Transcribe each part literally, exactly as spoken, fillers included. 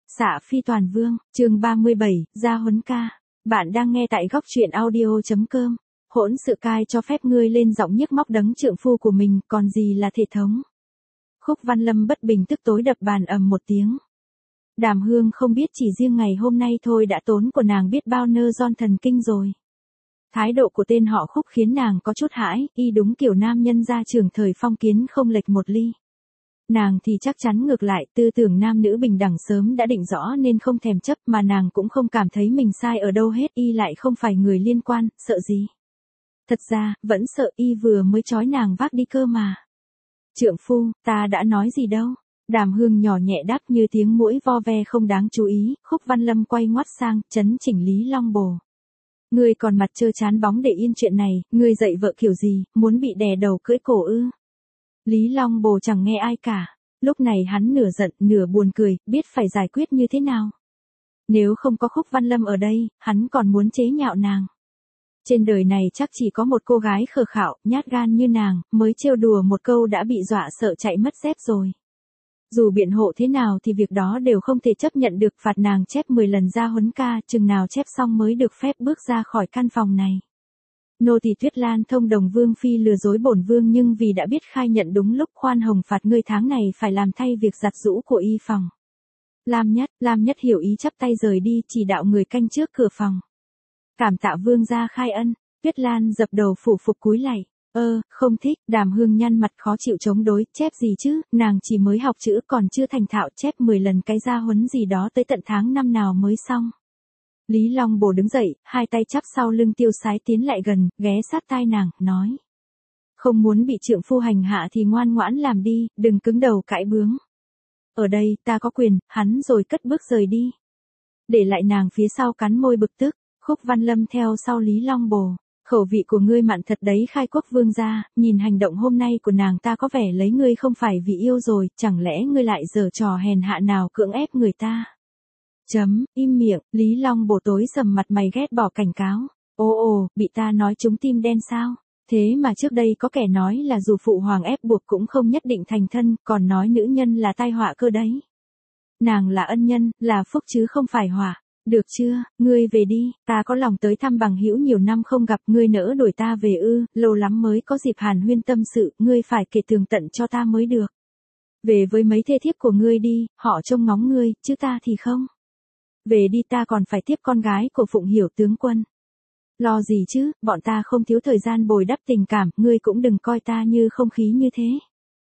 Xạ Phi Toàn Vương, chương ba mươi bảy, Gia Huấn Ca. Bạn đang nghe tại góc truyện audio chấm com. Hỗn sự cai cho phép ngươi lên giọng nhức móc đấng trượng phu của mình, còn gì là thể thống. Khúc Văn Lâm bất bình tức tối đập bàn ầm một tiếng. Đàm Hương không biết chỉ riêng ngày hôm nay thôi đã tốn của nàng biết bao nơ ron thần kinh rồi. Thái độ của tên họ Khúc khiến nàng có chút hãi, y đúng kiểu nam nhân gia trưởng thời phong kiến không lệch một ly. Nàng thì chắc chắn ngược lại, tư tưởng nam nữ bình đẳng sớm đã định rõ nên không thèm chấp, mà nàng cũng không cảm thấy mình sai ở đâu hết, y lại không phải người liên quan, sợ gì. Thật ra, vẫn sợ, y vừa mới trói nàng vác đi cơ mà. Trượng phu, ta đã nói gì đâu. Đàm Hương nhỏ nhẹ đáp như tiếng muỗi vo ve không đáng chú ý. Khúc Văn Lâm quay ngoắt sang, chấn chỉnh Lý Long Bồ. Ngươi còn mặt trơ chán bóng để yên chuyện này, ngươi dạy vợ kiểu gì, muốn bị đè đầu cưỡi cổ ư? Lý Long Bồ chẳng nghe ai cả. Lúc này hắn nửa giận, nửa buồn cười, biết phải giải quyết như thế nào. Nếu không có Khúc Văn Lâm ở đây, hắn còn muốn chế nhạo nàng. Trên đời này chắc chỉ có một cô gái khờ khạo, nhát gan như nàng, mới trêu đùa một câu đã bị dọa sợ chạy mất dép rồi. Dù biện hộ thế nào thì việc đó đều không thể chấp nhận được, phạt nàng chép mười lần Gia Huấn Ca, chừng nào chép xong mới được phép bước ra khỏi căn phòng này. Nô tỳ Tuyết Lan thông đồng Vương Phi lừa dối bổn Vương, nhưng vì đã biết khai nhận đúng lúc, khoan hồng phạt ngươi tháng này phải làm thay việc giặt giũ của y phòng. Lam Nhất, Lam Nhất hiểu ý chắp tay rời đi, chỉ đạo người canh trước cửa phòng. Cảm tạ Vương gia khai ân. Tuyết Lan dập đầu phủ phục cúi lạy. Ơ, không thích. Đàm Hương nhăn mặt khó chịu chống đối, chép gì chứ, nàng chỉ mới học chữ còn chưa thành thạo, chép mười lần cái gia huấn gì đó tới tận tháng năm nào mới xong. Lý Long Bồ đứng dậy, hai tay chắp sau lưng tiêu sái tiến lại gần, ghé sát tai nàng, nói. Không muốn bị trượng phu hành hạ thì ngoan ngoãn làm đi, đừng cứng đầu cãi bướng. Ở đây, ta có quyền, hắn rồi cất bước rời đi. Để lại nàng phía sau cắn môi bực tức. Khúc Văn Lâm theo sau Lý Long Bồ. Khẩu vị của ngươi mặn thật đấy khai quốc vương gia, nhìn hành động hôm nay của nàng ta có vẻ lấy ngươi không phải vì yêu rồi, chẳng lẽ ngươi lại giở trò hèn hạ nào cưỡng ép người ta. Chấm, im miệng. Lý Long Bồ tối sầm mặt mày ghét bỏ cảnh cáo. Ồ ồ, bị ta nói trúng tim đen sao? Thế mà trước đây có kẻ nói là dù phụ hoàng ép buộc cũng không nhất định thành thân, còn nói nữ nhân là tai họa cơ đấy. Nàng là ân nhân, là phúc chứ không phải họa. Được chưa, ngươi về đi, ta có lòng tới thăm bằng hữu nhiều năm không gặp, ngươi nỡ đuổi ta về ư, lâu lắm mới có dịp hàn huyên tâm sự, ngươi phải kể tường tận cho ta mới được. Về với mấy thê thiếp của ngươi đi, họ trông ngóng ngươi, chứ ta thì không. Về đi, ta còn phải tiếp con gái của Phụng Hiểu tướng quân. Lo gì chứ, bọn ta không thiếu thời gian bồi đắp tình cảm, ngươi cũng đừng coi ta như không khí như thế.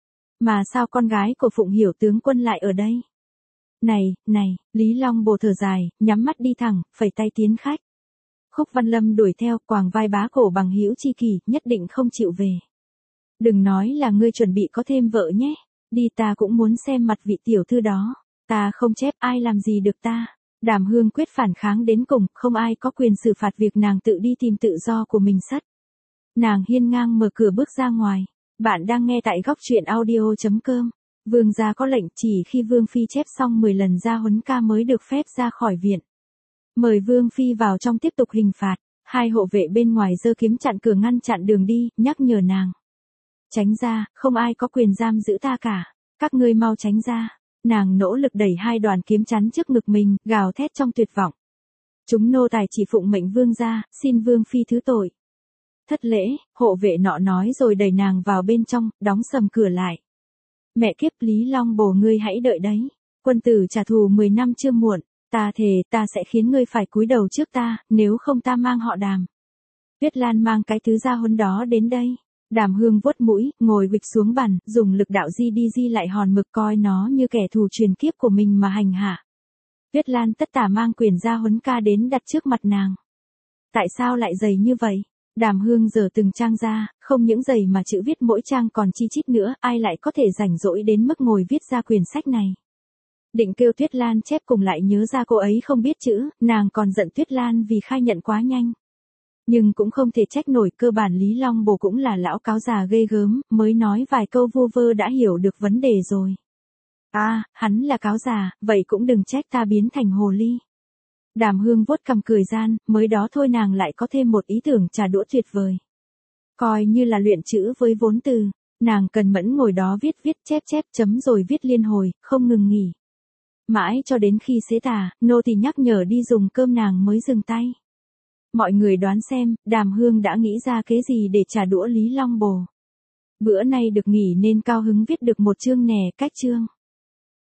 Mà sao con gái của Phụng Hiểu tướng quân lại ở đây? Này, này, Lý Long Bồ thở dài, nhắm mắt đi thẳng, phẩy tay tiến khách. Khúc Văn Lâm đuổi theo, quàng vai bá cổ bằng hữu chi kỷ, nhất định không chịu về. Đừng nói là ngươi chuẩn bị có thêm vợ nhé. Đi, ta cũng muốn xem mặt vị tiểu thư đó. Ta không chép, ai làm gì được ta. Đàm Hương quyết phản kháng đến cùng, không ai có quyền xử phạt việc nàng tự đi tìm tự do của mình sất. Nàng hiên ngang mở cửa bước ra ngoài. Bạn đang nghe tại góc truyện audio chấm com. Vương gia có lệnh chỉ khi Vương Phi chép xong mười lần Gia Huấn Ca mới được phép ra khỏi viện. Mời Vương Phi vào trong tiếp tục hình phạt. Hai hộ vệ bên ngoài giơ kiếm chặn cửa ngăn chặn đường đi, nhắc nhở nàng. Tránh ra, không ai có quyền giam giữ ta cả. Các ngươi mau tránh ra. Nàng nỗ lực đẩy hai đoàn kiếm chắn trước ngực mình, gào thét trong tuyệt vọng. Chúng nô tài chỉ phụng mệnh Vương gia, xin Vương Phi thứ tội. Thất lễ, hộ vệ nọ nói rồi đẩy nàng vào bên trong, đóng sầm cửa lại. Mẹ kiếp, Lý Long Bồ, ngươi hãy đợi đấy. Quân tử trả thù mười năm chưa muộn. Ta thề, ta sẽ khiến ngươi phải cúi đầu trước ta, nếu không ta mang họ Đàm. Tuyết Lan mang cái thứ gia huấn đó đến đây. Đàm Hương vuốt mũi, ngồi bịch xuống bàn, dùng lực đạo di đi di lại hòn mực, coi nó như kẻ thù truyền kiếp của mình mà hành hạ. Tuyết Lan tất tả mang quyển Gia Huấn Ca đến đặt trước mặt nàng. Tại sao lại dày như vậy? Đàm Hương giở từng trang ra, không những dày mà chữ viết mỗi trang còn chi chít nữa, ai lại có thể rảnh rỗi đến mức ngồi viết ra quyển sách này. Định kêu Tuyết Lan chép cùng lại nhớ ra cô ấy không biết chữ, nàng còn giận Tuyết Lan vì khai nhận quá nhanh. Nhưng cũng không thể trách nổi, cơ bản Lý Long Bồ cũng là lão cáo già ghê gớm, mới nói vài câu vu vơ đã hiểu được vấn đề rồi. À, hắn là cáo già, vậy cũng đừng trách ta biến thành hồ ly. Đàm Hương vuốt cằm cười gian, mới đó thôi nàng lại có thêm một ý tưởng trà đũa tuyệt vời. Coi như là luyện chữ với vốn từ, nàng cần mẫn ngồi đó viết viết chép chép chấm rồi viết liên hồi, không ngừng nghỉ. Mãi cho đến khi xế tà, nô tỳ nhắc nhở đi dùng cơm nàng mới dừng tay. Mọi người đoán xem, Đàm Hương đã nghĩ ra kế gì để trả đũa Lý Long Bồ. Bữa nay được nghỉ nên cao hứng viết được một chương nè cách chương.